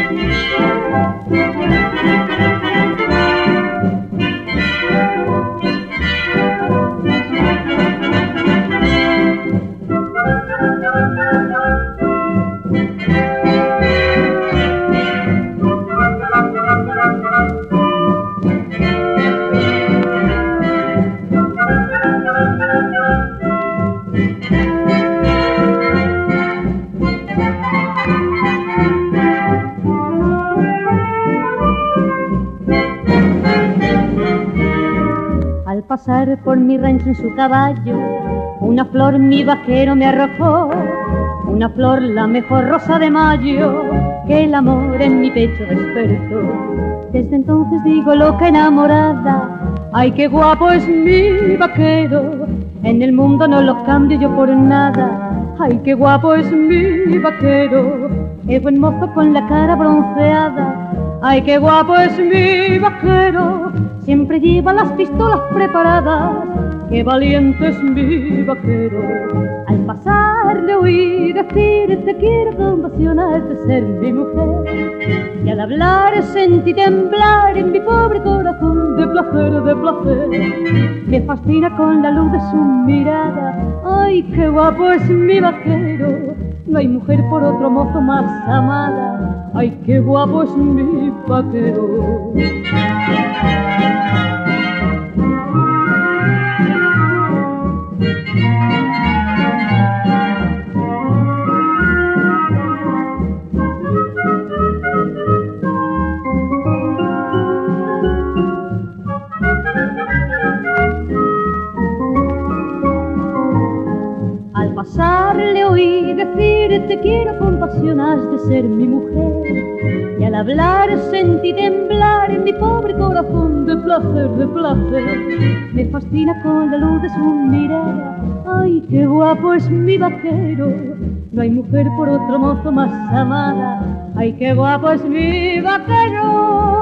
Al pasar por mi rancho en su caballo, una flor mi vaquero me arrojó, una flor, la mejor rosa de mayo, que el amor en mi pecho despertó. Desde entonces digo loca enamorada, ay qué guapo es mi vaquero, en el mundo no lo cambio yo por nada, ay qué guapo es mi vaquero, es buen mozo con la cara bronceada, ay qué guapo es mi vaquero, siempre lleva las pistolas preparadas, qué valiente es mi vaquero. Al pasar le oí decir te quiero con pasión de ser mi mujer, y al hablar sentí temblar en mi pobre corazón de placer, de placer. Me fascina con la luz de su mirada, ay qué guapo es mi vaquero, no hay mujer por otro mozo más amada, ay qué guapo es mi vaquero. Al pasar le oí decir te quiero con pasión, has de ser mi mujer, y al hablar sentí temblar en mi pobre corazón de placer, de placer. Me fascina con la luz de su mirada, ay qué guapo es mi vaquero, no hay mujer por otro mozo más amada, ay qué guapo es mi vaquero.